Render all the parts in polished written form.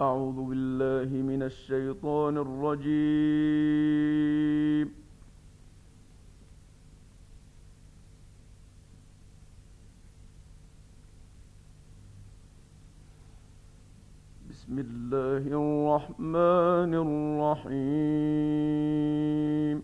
أعوذ بالله من الشيطان الرجيم. بسم الله الرحمن الرحيم.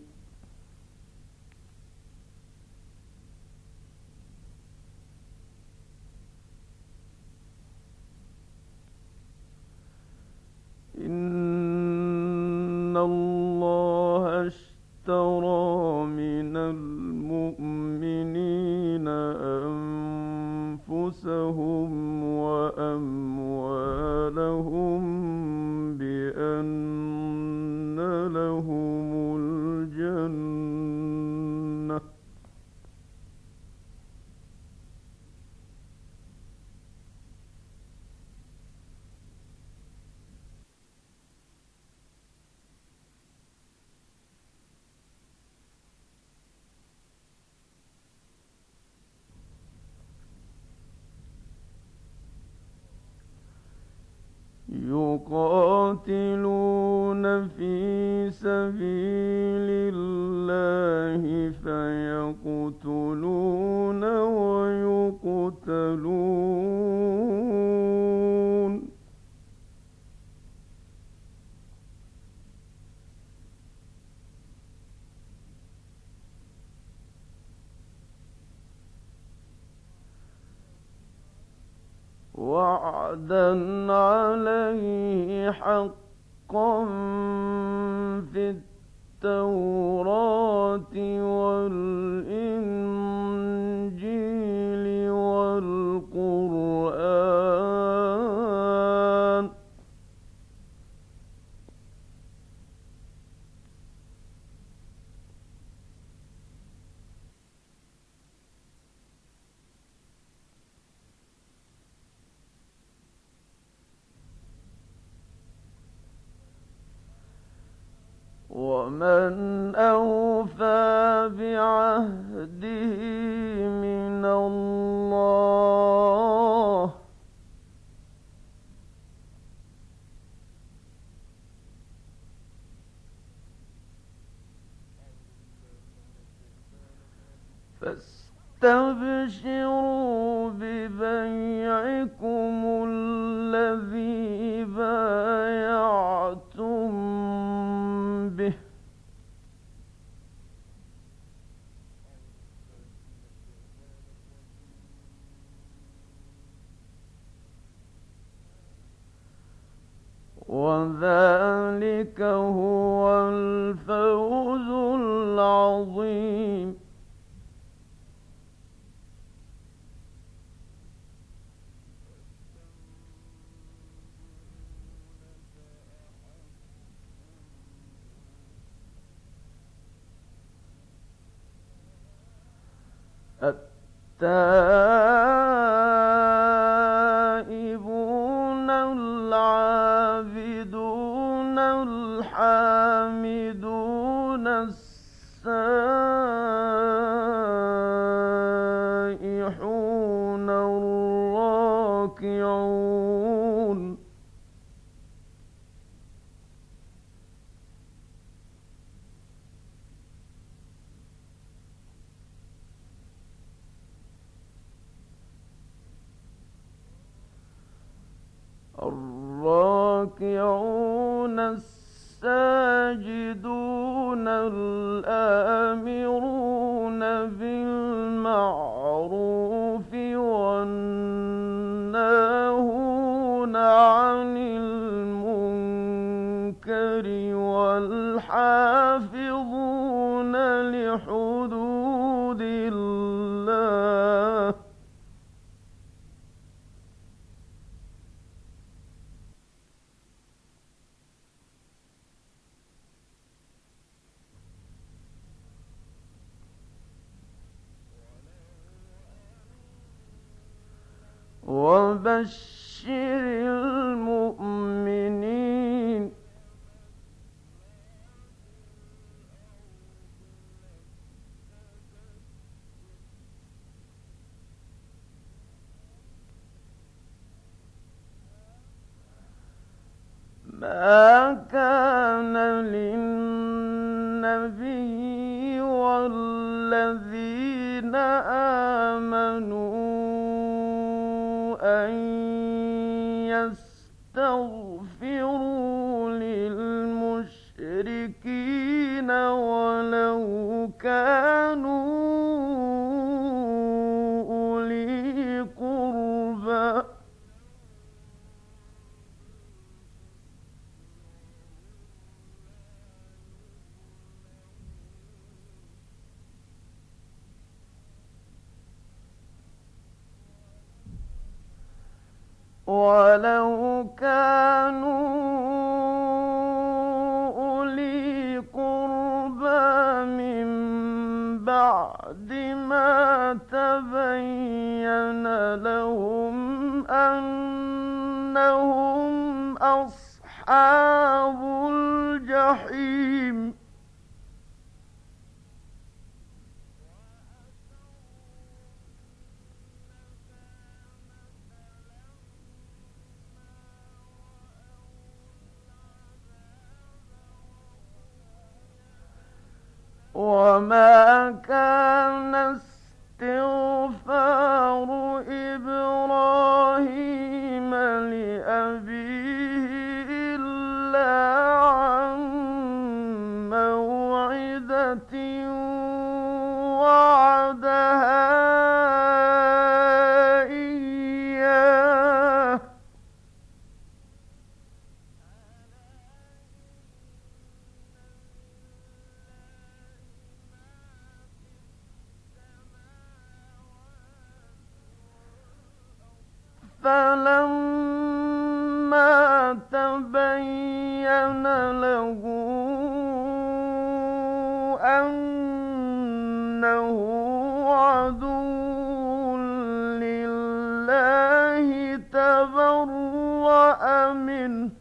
إن الله اشترى من المؤمنين أنفسهم وأموالهم بأن لهم الجنة يقاتلون في سبيل الله فيقتلون ويقتلون وعدا عليه حقا في التوراة والإنجيل والقرآن ومن أوفى بعهده من الله فاستبشروا ببيعكم الذي بايعتم به وذلك هو الفوز العظيم. التائبون العابدون الحامدون السائحون الراكعون الساجدون الآمرون بالمعروف والناهون عن المنكر والحافظون لحدود الله وبشر المؤمنين. ما كان للنبي والذين آمنوا أن يستغفروا للمشركين ولو كانوا أولي قربى ولو كانوا أولي قربى من بعد ما تبين لهم أنهم أصحاب الجحيم وما كان استغفار إبراهيم لأبيه إلا عن موعدة وعدها إياه فلما تبين له أنه عدو لله تبرأ منه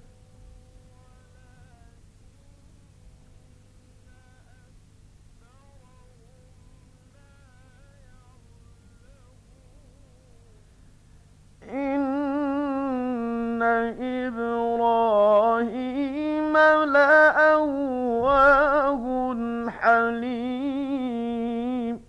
إن إبراهيم لأواه حليم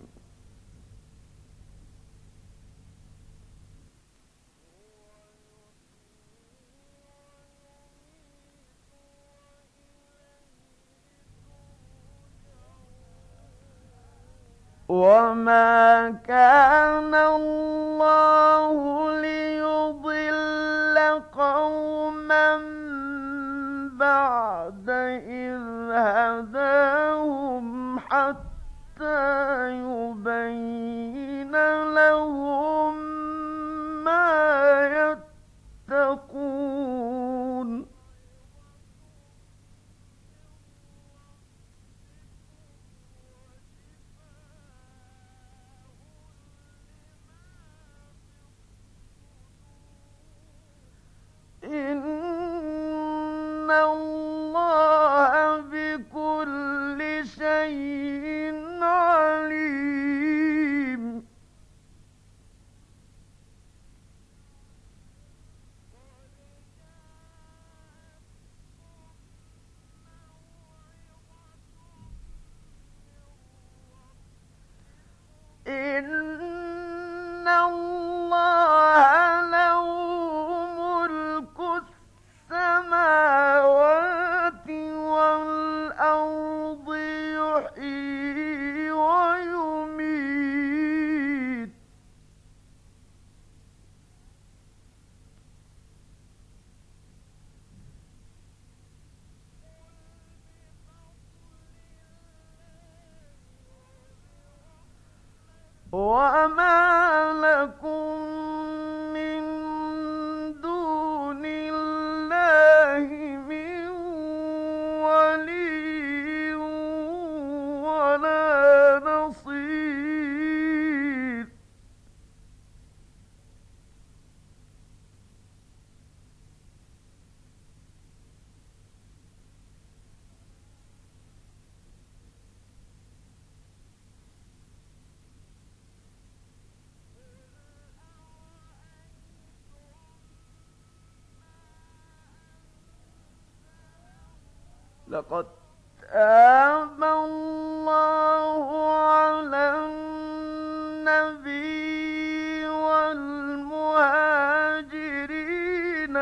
وما كان الله ليضل قوما بعد إذ هداهم حتى يبين لهم ما يتقون إن الله بكل شيء عليم إن الله له ملك السماوات والأرض يحيي ويميت وما لكم من دون الله من ولي ولا نصير لقد تاب الله على النبي والمهاجرين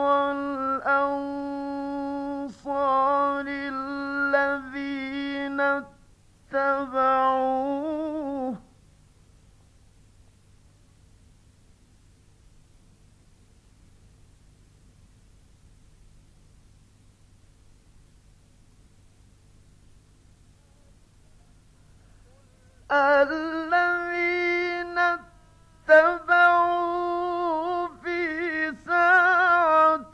والأنصار الذين اتبعوه الذين اتبعوا في ساعة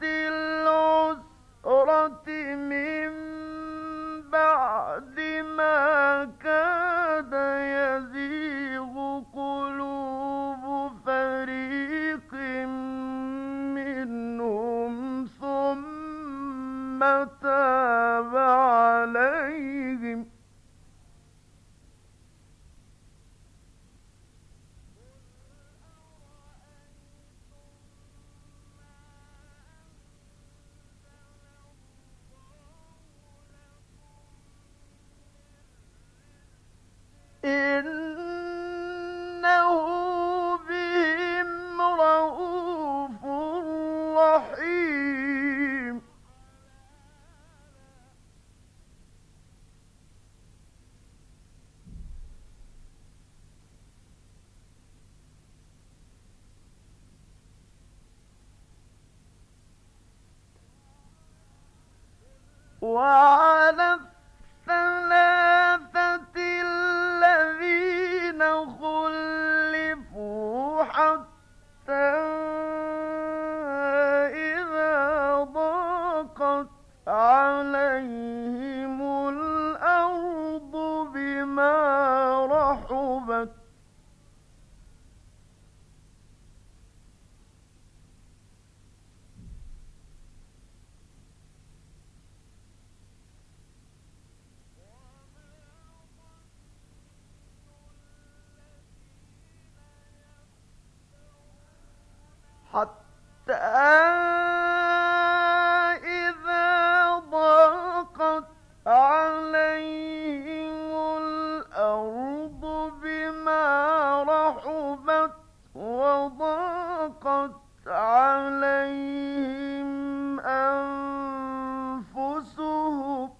العسرة من بعد ما كاد يزيغ قلوب فريق منهم ثم تاب عليهم إنه بهم رءوف رحيم وعلى الثلاثة الذين خلفوا حتى إذا ضاقت عليهم الأرض بما رحبت حتى إذا ضاقت عليهم الأرض بما رحبت وضاقت عليهم أنفسهم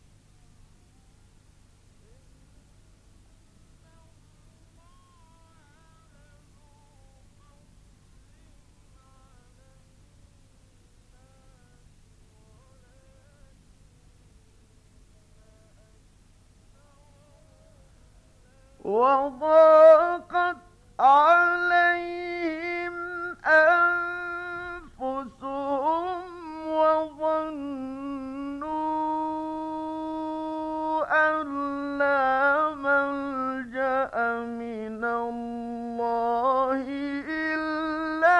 وضاقت عليهم أنفسهم وظنوا أن لا ملجأ من الله إلا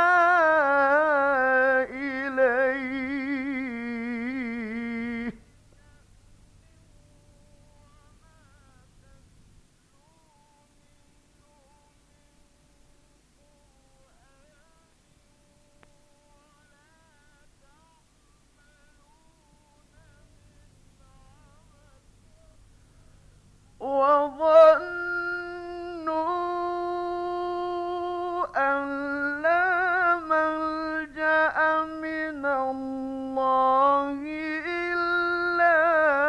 إليه وظنوا أن لا ملجأ من الله إلا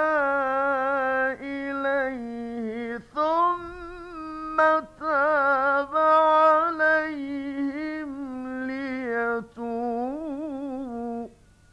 إليه ثم تاب عليهم ليتوبوا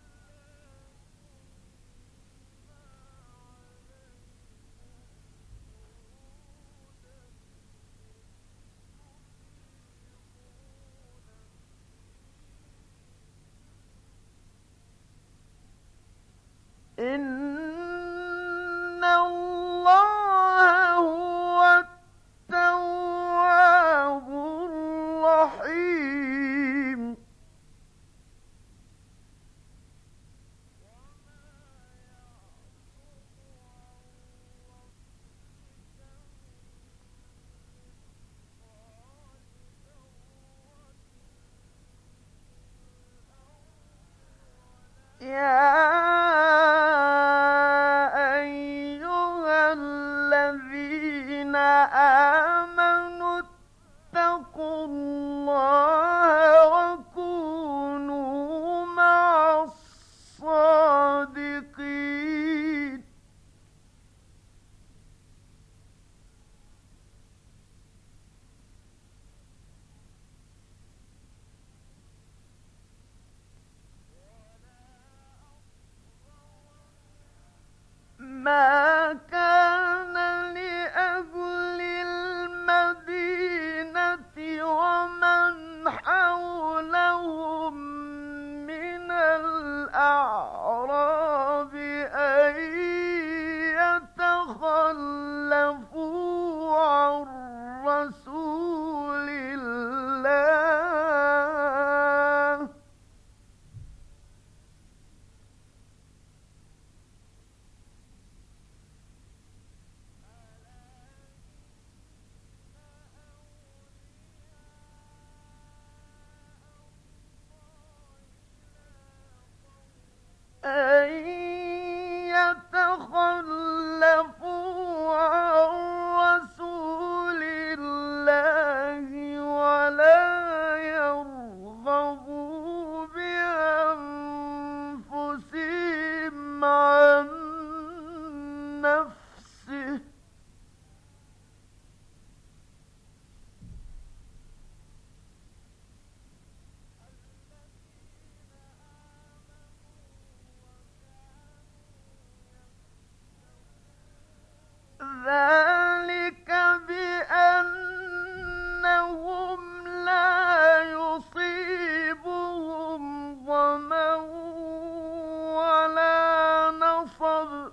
إن الله هو التواب الرحيم الأعراب أن يتخلفوا عن رسول الله. أن يتخلفوا عن رسول الله ولا يرغبوا بأنفسهم عن نفسه. ذلك بأنهم لا يصيبهم ظمأ ولا نصب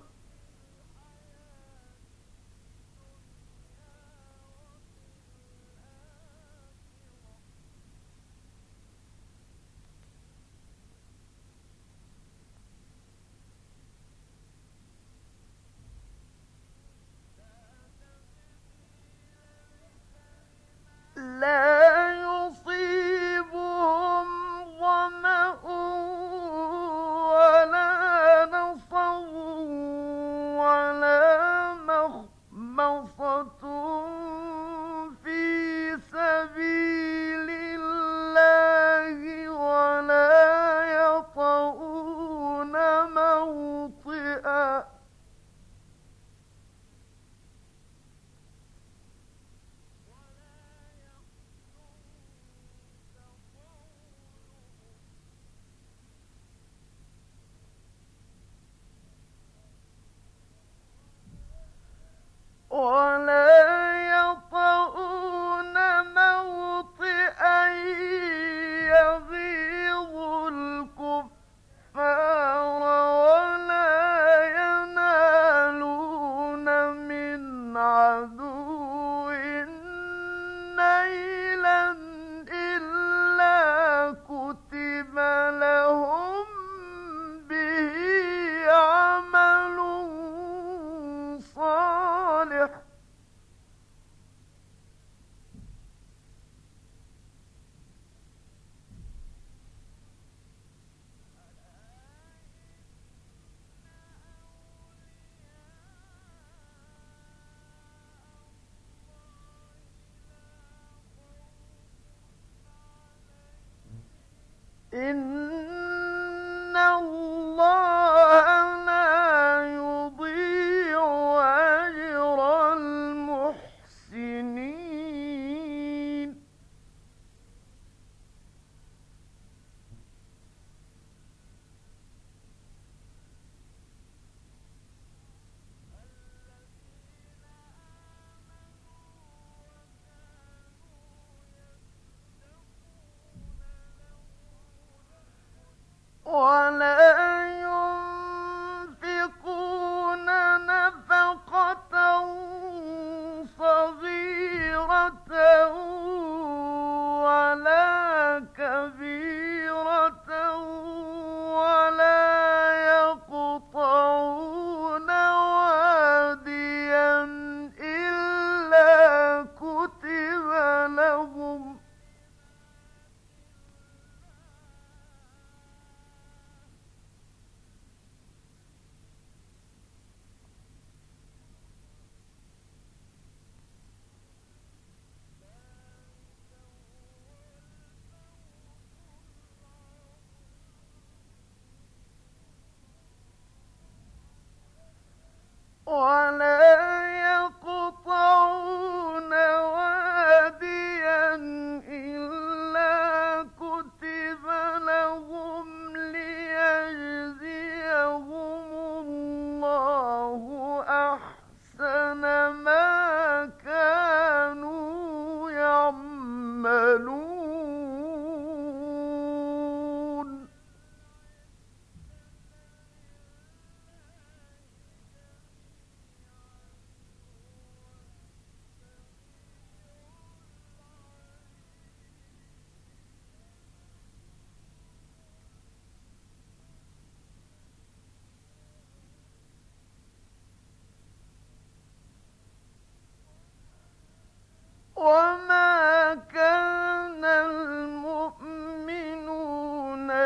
لا يصيبهم ظمأ ولا نصب ولا مخمصة في سبيل الله ولا يطؤون موطئا يغيظ الكفار ولا ينالون من عدو نيلا إلا كتب لهم به عمل صالح. إن الله لا يضيع أجر المحسنين. ولا ينفقون نفقة صغيرة ولا كبيرة ولا يقطعون واديا إلا كتب لهم ولا يقطعون واديا إلا كتب لهم ليجزيهم الله أحسن ما كانوا يعملون.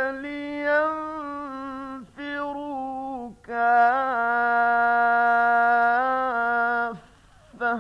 لينفروا كافة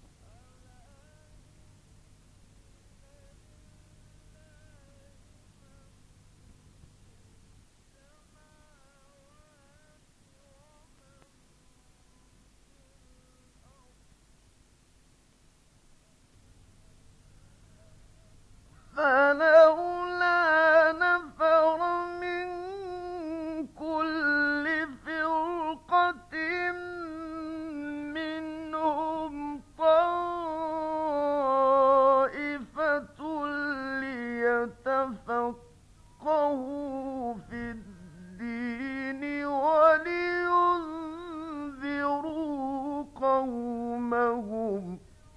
فلولا نفر من كل فرقة منهم طائفة ليتفقهوا في الدين ولينذروا قومهم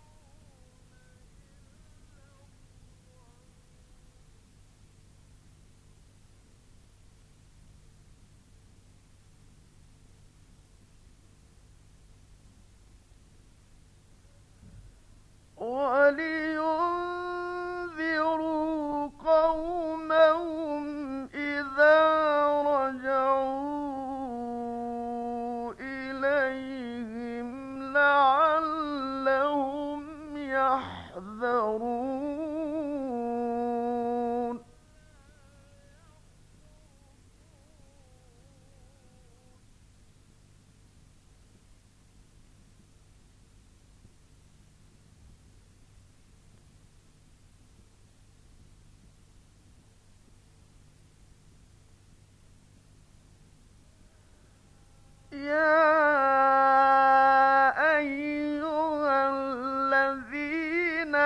إذا رجعوا إليهم لعلهم يحذرون يا أيها الذين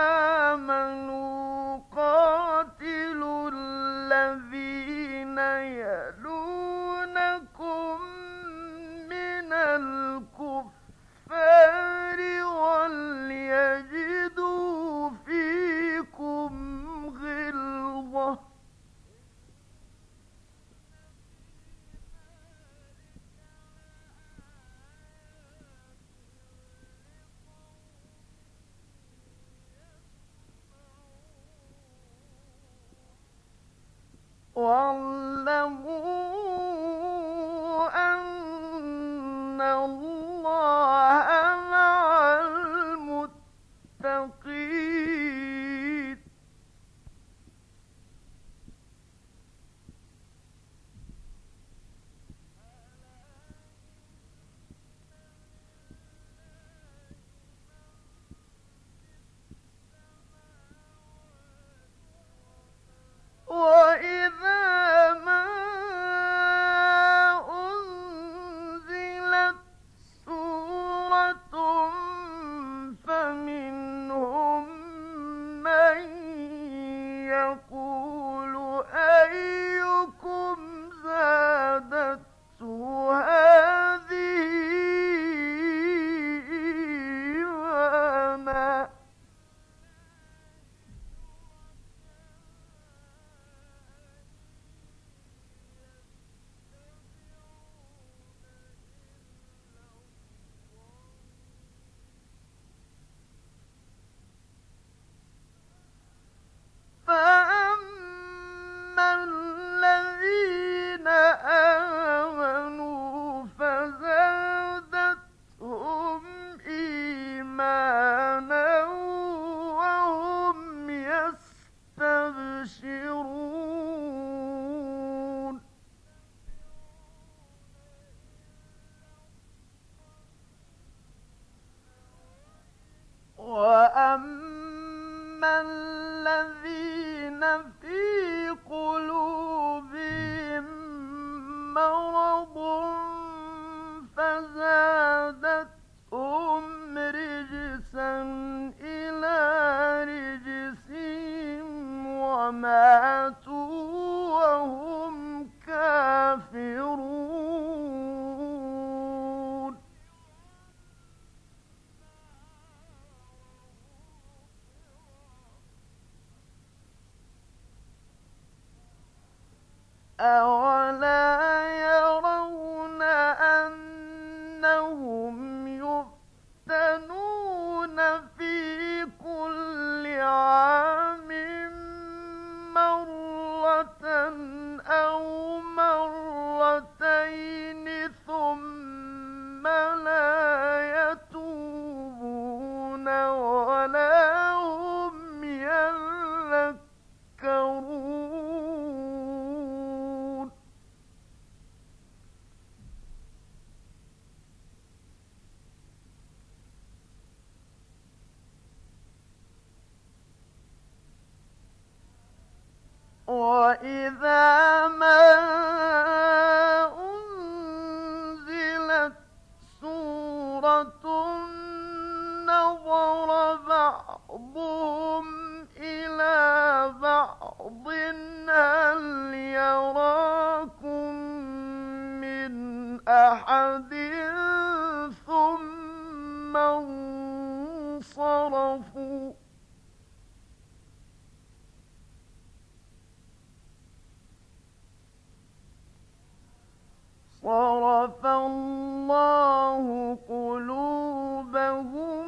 آمنوا قاتلوا الذين يلونكم من الكفار وليجدوا فيكم غلظة واعلموا أن الله مع المتقين وإذا ما أنزلت سورة فمنهم من يقول أيكم زادته هذه إيمانا فأما الذين آمنوا فزادتهم إيمانا وهم يستبشرون وأما الذين في قلوبهم مرض فزادتهم رجسا إلى رجسهم وماتوا وهم كافرون أولا يرون أنهم يفتنون في كل عام مرة أو مرتين ثم لا يتوبون ولا هم يذكرون. وَإِذَا مَا أُنزِلَتْ سُورَةٌ نَظَرَ بَعْضُهُمْ إِلَىٰ بَعْضٍ هَلْ يَرَاكُم مِّنْ أَحَدٍ ثُمَّ انصَرَفُوا. صَرَفَ اللَّهُ قُلُوبَهُم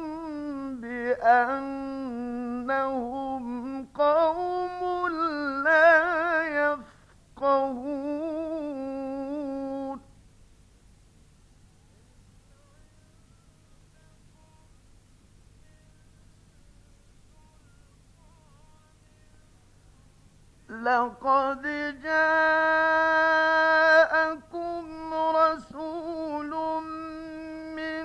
بِأَنَّهُمْ قَوْمٌ لَّا يَفْقَهُونَ. لَقَدْ جَاءَكُمْ رَسُولٌ مِّنْ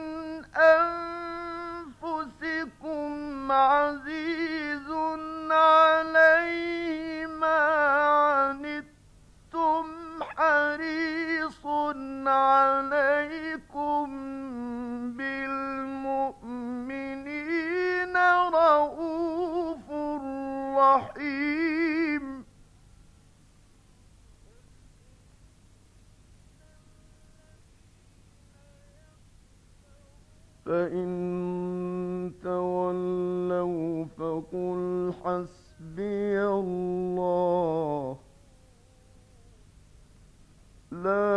أَنفُسِكُمْ عَزِيزٌ عَلَيْهِ مَا عَنِتُّمْ حَرِيصٌ عَلَيْكُم بِالْمُؤْمِنِينَ رَءُوفٌ رَّحِيمٌ. فَإِن تَوَلَّوْا فَقُلْ حَسْبِيَ اللَّهُ لَا